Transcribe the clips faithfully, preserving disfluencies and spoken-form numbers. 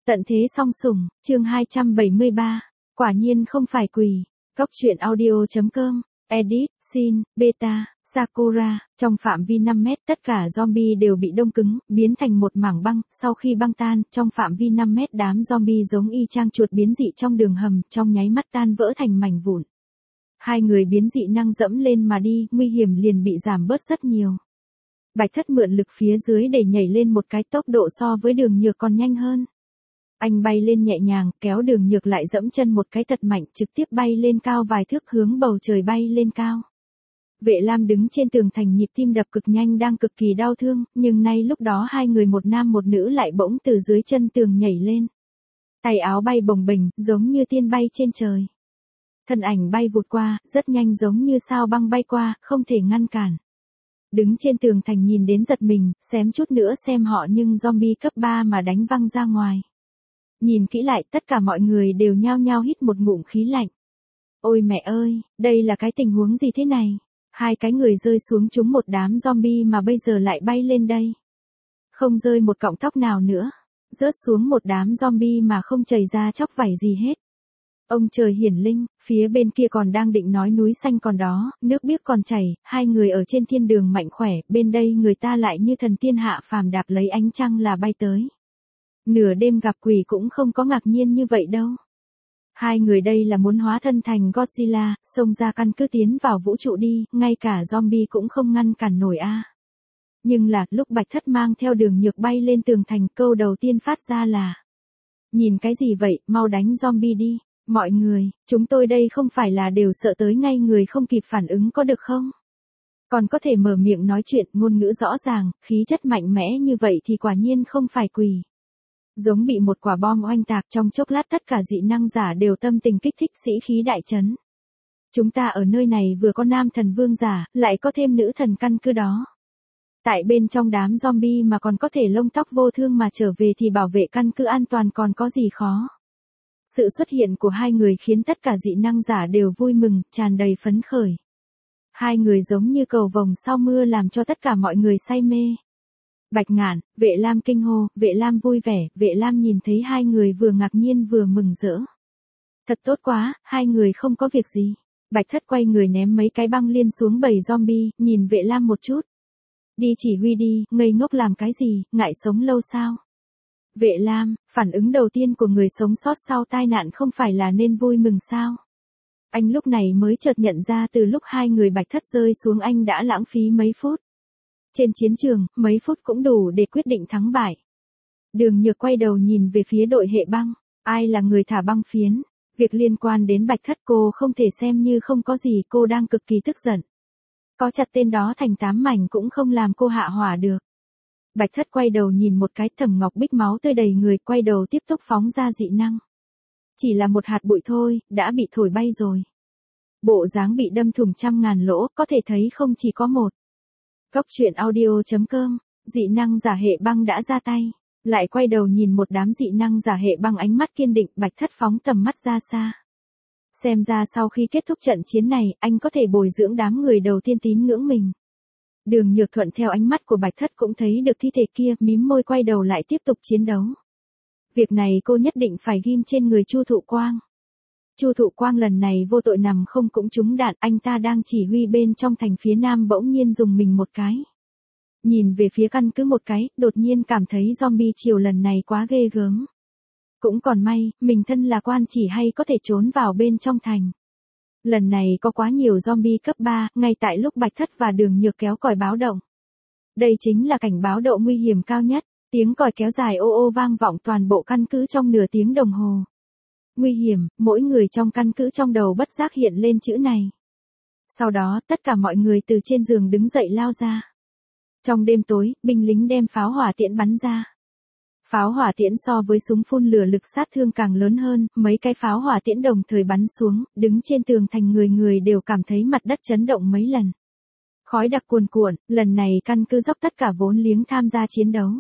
Tận thế song sủng, chương hai trăm bảy mươi ba. Quả nhiên không phải quỷ. Góc truyện audio chấm com, edit, sin, beta, Sakura. Trong phạm vi năm mét tất cả zombie đều bị đông cứng, biến thành một mảng băng. Sau khi băng tan, trong phạm vi năm mét đám zombie giống y chang chuột biến dị trong đường hầm, trong nháy mắt tan vỡ thành mảnh vụn. Hai người biến dị năng dẫm lên mà đi, nguy hiểm liền bị giảm bớt rất nhiều. Bạch Thất mượn lực phía dưới để nhảy lên một cái, tốc độ so với Đường Nhược còn nhanh hơn. Anh bay lên nhẹ nhàng, kéo Đường Nhược lại dẫm chân một cái thật mạnh, trực tiếp bay lên cao vài thước, hướng bầu trời bay lên cao. Vệ Lam đứng trên tường thành, nhịp tim đập cực nhanh, đang cực kỳ đau thương, nhưng nay lúc đó hai người một nam một nữ lại bỗng từ dưới chân tường nhảy lên. Tay áo bay bồng bềnh, giống như tiên bay trên trời. Thân ảnh bay vụt qua, rất nhanh, giống như sao băng bay qua, không thể ngăn cản. Đứng trên tường thành nhìn đến giật mình, xém chút nữa xem họ nhưng zombie cấp ba mà đánh văng ra ngoài. Nhìn kỹ lại, tất cả mọi người đều nhao nhao hít một ngụm khí lạnh. Ôi mẹ ơi, đây là cái tình huống gì thế này? Hai cái người rơi xuống trúng một đám zombie mà bây giờ lại bay lên đây. Không rơi một cọng tóc nào nữa. Rớt xuống một đám zombie mà không chảy ra chóc vảy gì hết. Ông trời hiển linh, phía bên kia còn đang định nói núi xanh còn đó, nước biếc còn chảy, hai người ở trên thiên đường mạnh khỏe, bên đây người ta lại như thần tiên hạ phàm đạp lấy ánh trăng là bay tới. Nửa đêm gặp quỷ cũng không có ngạc nhiên như vậy đâu. Hai người đây là muốn hóa thân thành Godzilla, xông ra căn cứ tiến vào vũ trụ đi, ngay cả zombie cũng không ngăn cản nổi a. Nhưng là, lúc Bạch Thất mang theo Đường Nhược bay lên tường thành, câu đầu tiên phát ra là: nhìn cái gì vậy, mau đánh zombie đi. Mọi người, chúng tôi đây không phải là đều sợ tới ngay người không kịp phản ứng có được không? Còn có thể mở miệng nói chuyện, ngôn ngữ rõ ràng, khí chất mạnh mẽ như vậy thì quả nhiên không phải quỷ. Giống bị một quả bom oanh tạc, trong chốc lát tất cả dị năng giả đều tâm tình kích thích, sĩ khí đại chấn. Chúng ta ở nơi này vừa có nam thần vương giả, lại có thêm nữ thần căn cứ đó. Tại bên trong đám zombie mà còn có thể lông tóc vô thương mà trở về thì bảo vệ căn cứ an toàn còn có gì khó. Sự xuất hiện của hai người khiến tất cả dị năng giả đều vui mừng, tràn đầy phấn khởi. Hai người giống như cầu vồng sau mưa làm cho tất cả mọi người say mê. Bạch Ngạn, Vệ Lam kinh hô, Vệ Lam vui vẻ, Vệ Lam nhìn thấy hai người vừa ngạc nhiên vừa mừng rỡ. Thật tốt quá, hai người không có việc gì. Bạch Thất quay người ném mấy cái băng liên xuống bầy zombie, nhìn Vệ Lam một chút. Đi chỉ huy đi, ngây ngốc làm cái gì, ngại sống lâu sao? Vệ Lam, phản ứng đầu tiên của người sống sót sau tai nạn không phải là nên vui mừng sao? Anh lúc này mới chợt nhận ra từ lúc hai người Bạch Thất rơi xuống anh đã lãng phí mấy phút. Trên chiến trường, mấy phút cũng đủ để quyết định thắng bại. Đường Nhược quay đầu nhìn về phía đội hệ băng. Ai là người thả băng phiến? Việc liên quan đến Bạch Thất cô không thể xem như không có gì, cô đang cực kỳ tức giận. Có chặt tên đó thành tám mảnh cũng không làm cô hạ hỏa được. Bạch Thất quay đầu nhìn một cái, Thẩm Ngọc Bích máu tươi đầy người, quay đầu tiếp tục phóng ra dị năng. Chỉ là một hạt bụi thôi, đã bị thổi bay rồi. Bộ dáng bị đâm thủng trăm ngàn lỗ, có thể thấy không chỉ có một. Góc truyện audio chấm com, dị năng giả hệ băng đã ra tay. Lại quay đầu nhìn một đám dị năng giả hệ băng, ánh mắt kiên định, Bạch Thất phóng tầm mắt ra xa. Xem ra sau khi kết thúc trận chiến này, anh có thể bồi dưỡng đám người đầu tiên tín ngưỡng mình. Đường Nhược thuận theo ánh mắt của Bạch Thất cũng thấy được thi thể kia, mím môi quay đầu lại tiếp tục chiến đấu. Việc này cô nhất định phải ghim trên người Chu Thụ Quang. Chu Thụ Quang lần này vô tội nằm không cũng trúng đạn, anh ta đang chỉ huy bên trong thành phía nam bỗng nhiên dùng mình một cái. Nhìn về phía căn cứ một cái, đột nhiên cảm thấy zombie chiều lần này quá ghê gớm. Cũng còn may, mình thân là quan chỉ hay có thể trốn vào bên trong thành. Lần này có quá nhiều zombie cấp ba, ngay tại lúc Bạch Thất và Đường Nhược kéo còi báo động. Đây chính là cảnh báo độ nguy hiểm cao nhất, tiếng còi kéo dài ô ô vang vọng toàn bộ căn cứ trong nửa tiếng đồng hồ. Nguy hiểm, mỗi người trong căn cứ trong đầu bất giác hiện lên chữ này. Sau đó, tất cả mọi người từ trên giường đứng dậy lao ra. Trong đêm tối, binh lính đem pháo hỏa tiễn bắn ra. Pháo hỏa tiễn so với súng phun lửa lực sát thương càng lớn hơn, mấy cái pháo hỏa tiễn đồng thời bắn xuống, đứng trên tường thành người người đều cảm thấy mặt đất chấn động mấy lần. Khói đặc cuồn cuộn, lần này căn cứ dốc tất cả vốn liếng tham gia chiến đấu.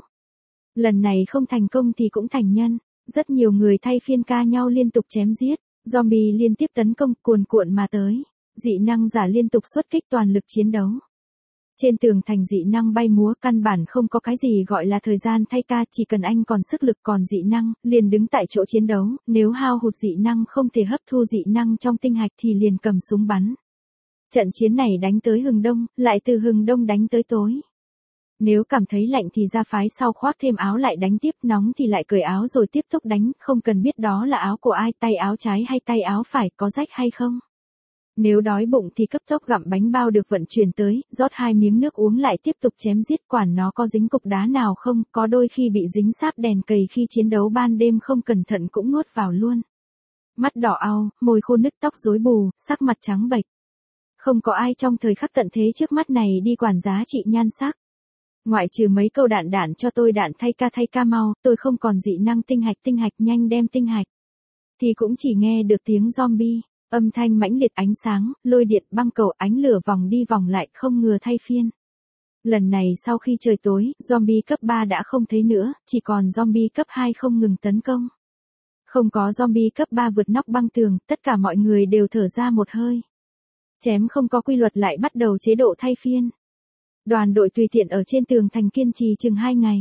Lần này không thành công thì cũng thành nhân, rất nhiều người thay phiên ca nhau liên tục chém giết, zombie liên tiếp tấn công cuồn cuộn mà tới, dị năng giả liên tục xuất kích toàn lực chiến đấu. Trên tường thành dị năng bay múa, căn bản không có cái gì gọi là thời gian thay ca, chỉ cần anh còn sức lực còn dị năng, liền đứng tại chỗ chiến đấu, nếu hao hụt dị năng không thể hấp thu dị năng trong tinh hạch thì liền cầm súng bắn. Trận chiến này đánh tới hừng đông, lại từ hừng đông đánh tới tối. Nếu cảm thấy lạnh thì ra phái sau khoác thêm áo lại đánh tiếp, nóng thì lại cởi áo rồi tiếp tục đánh, không cần biết đó là áo của ai, tay áo trái hay tay áo phải, có rách hay không. Nếu đói bụng thì cấp tốc gặm bánh bao được vận chuyển tới, rót hai miếng nước uống lại tiếp tục chém giết, quản nó có dính cục đá nào không, có đôi khi bị dính sáp đèn cầy khi chiến đấu ban đêm không cẩn thận cũng nuốt vào luôn. Mắt đỏ au, môi khô nứt, tóc rối bù, sắc mặt trắng bệch. Không có ai trong thời khắc tận thế trước mắt này đi quản giá trị nhan sắc. Ngoại trừ mấy câu đạn đạn cho tôi đạn thay ca thay ca mau, tôi không còn dị năng tinh hạch tinh hạch nhanh đem tinh hạch. Thì cũng chỉ nghe được tiếng zombie, âm thanh mãnh liệt, ánh sáng, lôi điện, băng cầu, ánh lửa vòng đi vòng lại không ngừa thay phiên. Lần này sau khi trời tối, zombie cấp ba đã không thấy nữa, chỉ còn zombie cấp hai không ngừng tấn công. Không có zombie cấp ba vượt nóc băng tường, tất cả mọi người đều thở ra một hơi. Chém không có quy luật lại bắt đầu chế độ thay phiên. Đoàn đội tùy tiện ở trên tường thành kiên trì chừng hai ngày.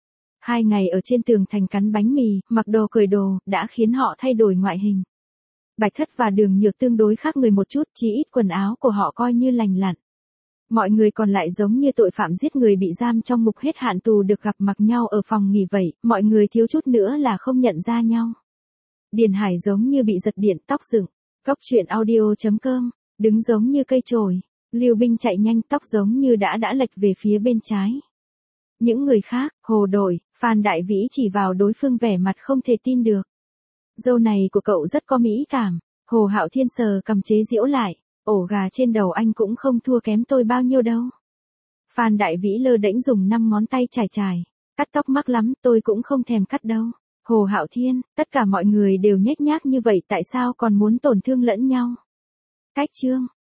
Hai ngày ở trên tường thành cắn bánh mì, mặc đồ cởi đồ, đã khiến họ thay đổi ngoại hình. Bạch Thất và Đường Nhược tương đối khác người một chút, chí ít quần áo của họ coi như lành lặn. Mọi người còn lại giống như tội phạm giết người bị giam trong ngục hết hạn tù được gặp mặc nhau ở phòng nghỉ vậy, mọi người thiếu chút nữa là không nhận ra nhau. Điền Hải giống như bị giật điện, tóc dựng. Cốc truyện audio chấm com, đứng giống như cây chổi. Lưu Binh chạy nhanh, tóc giống như đã đã lệch về phía bên trái. Những người khác, Hồ Đội, Phan Đại Vĩ chỉ vào đối phương vẻ mặt không thể tin được. Dâu này của cậu rất có mỹ cảm. Hồ Hạo Thiên sờ cầm chế giễu lại, ổ gà trên đầu anh cũng không thua kém tôi bao nhiêu đâu. Phan Đại Vĩ lơ đễnh dùng năm ngón tay chải chải, cắt tóc mắc lắm, tôi cũng không thèm cắt đâu. Hồ Hạo Thiên, tất cả mọi người đều nhếch nhác như vậy tại sao còn muốn tổn thương lẫn nhau? Cách chương